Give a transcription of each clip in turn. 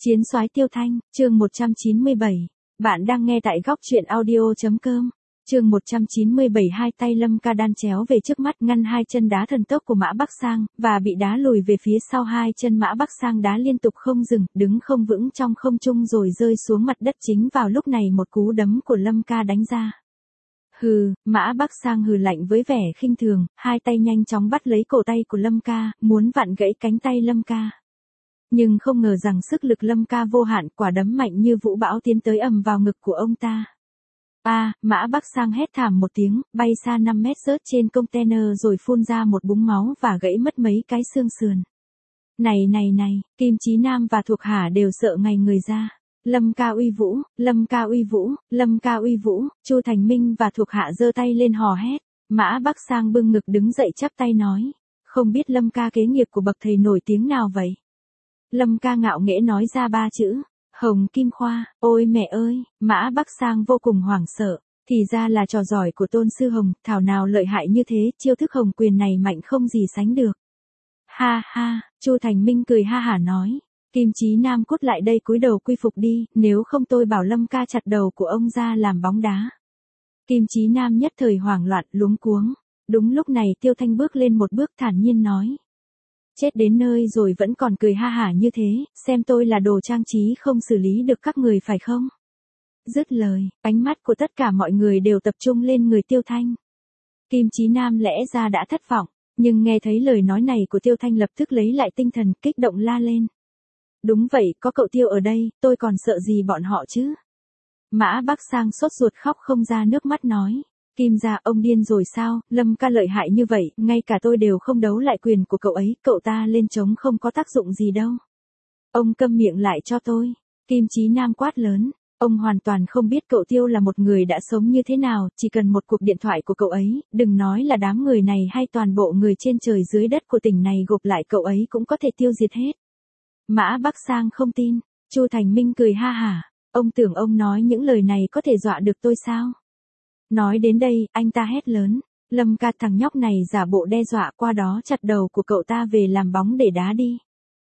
Chiến soái Tiêu Thanh, chương 197. Bạn đang nghe tại góc truyện audio.com. Chương 197. Hai tay Lâm Ca đan chéo về trước mắt ngăn hai chân đá thần tốc của Mã Bắc Sang, và bị đá lùi về phía sau. Hai chân Mã Bắc Sang đá liên tục không dừng, đứng không vững trong không trung rồi rơi xuống mặt đất. Chính vào lúc này một cú đấm của Lâm Ca đánh ra. Hừ, Mã Bắc Sang hừ lạnh với vẻ khinh thường, hai tay nhanh chóng bắt lấy cổ tay của Lâm Ca, muốn vặn gãy cánh tay Lâm Ca. Nhưng không ngờ rằng sức lực Lâm Ca vô hạn, quả đấm mạnh như vũ bão tiến tới ầm vào ngực của ông ta. Mã Bắc Sang hét thảm một tiếng, bay xa 5 mét rớt trên container rồi phun ra một búng máu và gãy mất mấy cái xương sườn. Này, Kim Chí Nam và thuộc hạ đều sợ ngay người ra. Lâm Ca uy vũ, Lâm Ca uy vũ, Lâm Ca uy vũ. Chu Thành Minh và thuộc hạ giơ tay lên hò hét. Mã Bắc Sang bưng ngực đứng dậy chắp tay nói, không biết Lâm Ca kế nghiệp của bậc thầy nổi tiếng nào vậy? Lâm Ca ngạo nghễ nói ra 3 chữ, Hồng Kim Khoa. Ôi mẹ ơi, Mã Bắc Sang vô cùng hoảng sợ, thì ra là trò giỏi của Tôn Sư Hồng, thảo nào lợi hại như thế, chiêu thức Hồng quyền này mạnh không gì sánh được. Ha ha, Chu Thành Minh cười ha hả nói, Kim Chí Nam cút lại đây cúi đầu quy phục đi, nếu không tôi bảo Lâm Ca chặt đầu của ông ra làm bóng đá. Kim Chí Nam nhất thời hoảng loạn luống cuống. Đúng lúc này Tiêu Thanh bước lên một bước thản nhiên nói. Chết đến nơi rồi vẫn còn cười ha hả như thế, xem tôi là đồ trang trí không xử lý được các người phải không? Dứt lời, ánh mắt của tất cả mọi người đều tập trung lên người Tiêu Thanh. Kim Chí Nam lẽ ra đã thất vọng, nhưng nghe thấy lời nói này của Tiêu Thanh lập tức lấy lại tinh thần, kích động la lên. Đúng vậy, có cậu Tiêu ở đây, tôi còn sợ gì bọn họ chứ? Mã Bắc Sang sốt ruột khóc không ra nước mắt nói. Kim gia, ông điên rồi sao, Lâm Ca lợi hại như vậy, ngay cả tôi đều không đấu lại quyền của cậu ấy, cậu ta lên trống không có tác dụng gì đâu. Ông câm miệng lại cho tôi. Kim Chí Nam quát lớn, ông hoàn toàn không biết cậu Tiêu là một người đã sống như thế nào, chỉ cần một cuộc điện thoại của cậu ấy, đừng nói là đám người này hay toàn bộ người trên trời dưới đất của tỉnh này gộp lại cậu ấy cũng có thể tiêu diệt hết. Mã Bắc Sang không tin, Chu Thành Minh cười ha hả, ông tưởng ông nói những lời này có thể dọa được tôi sao? Nói đến đây, anh ta hét lớn, Lâm Ca, thằng nhóc này giả bộ đe dọa, qua đó chặt đầu của cậu ta về làm bóng để đá đi.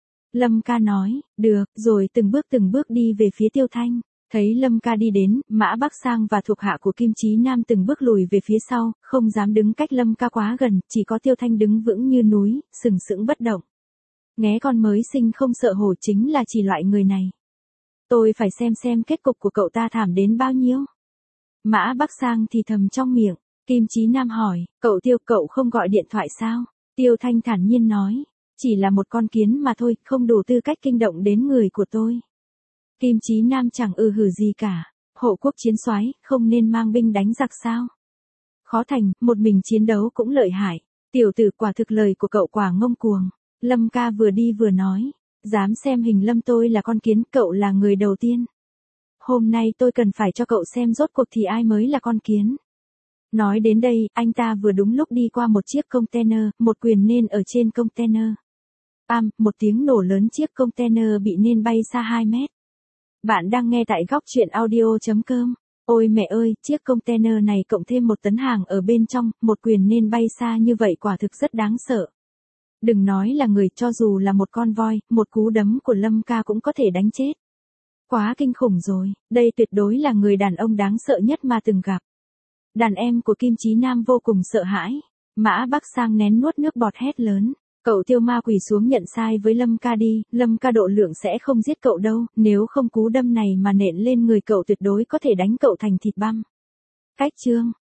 Lâm Ca nói, được, rồi từng bước đi về phía Tiêu Thanh. Thấy Lâm Ca đi đến, Mã Bắc Sang và thuộc hạ của Kim Chí Nam từng bước lùi về phía sau, không dám đứng cách Lâm Ca quá gần, chỉ có Tiêu Thanh đứng vững như núi, sừng sững bất động. Nghé con mới sinh không sợ hổ chính là chỉ loại người này. Tôi phải xem kết cục của cậu ta thảm đến bao nhiêu. Mã Bắc Sang thì thầm trong miệng. Kim Chí Nam hỏi, cậu Tiêu, cậu không gọi điện thoại sao? Tiêu Thanh thản nhiên nói, chỉ là một con kiến mà thôi, không đủ tư cách kinh động đến người của tôi. Kim Chí Nam chẳng hử gì cả, hộ quốc chiến soái không nên mang binh đánh giặc sao? Khó thành, một mình chiến đấu cũng lợi hại. Tiểu tử, quả thực lời của cậu quả ngông cuồng. Lâm Ca vừa đi vừa nói, dám xem hình Lâm tôi là con kiến, cậu là người đầu tiên. Hôm nay tôi cần phải cho cậu xem rốt cuộc thì ai mới là con kiến. Nói đến đây, anh ta vừa đúng lúc đi qua một chiếc container, một quyền nên ở trên container. Một tiếng nổ lớn, chiếc container bị nên bay xa 2 mét. Bạn đang nghe tại góc truyện audio.com. Ôi mẹ ơi, chiếc container này cộng thêm 1 tấn hàng ở bên trong, một quyền nên bay xa như vậy quả thực rất đáng sợ. Đừng nói là người, cho dù là một con voi, một cú đấm của Lâm Ca cũng có thể đánh chết. Quá kinh khủng rồi, đây tuyệt đối là người đàn ông đáng sợ nhất mà từng gặp. Đàn em của Kim Chí Nam vô cùng sợ hãi. Mã Bắc Sang nén nuốt nước bọt hét lớn, cậu Tiêu ma quỳ xuống nhận sai với Lâm Ca đi, Lâm Ca độ lượng sẽ không giết cậu đâu, nếu không cú đâm này mà nện lên người cậu tuyệt đối có thể đánh cậu thành thịt băm. Cách chương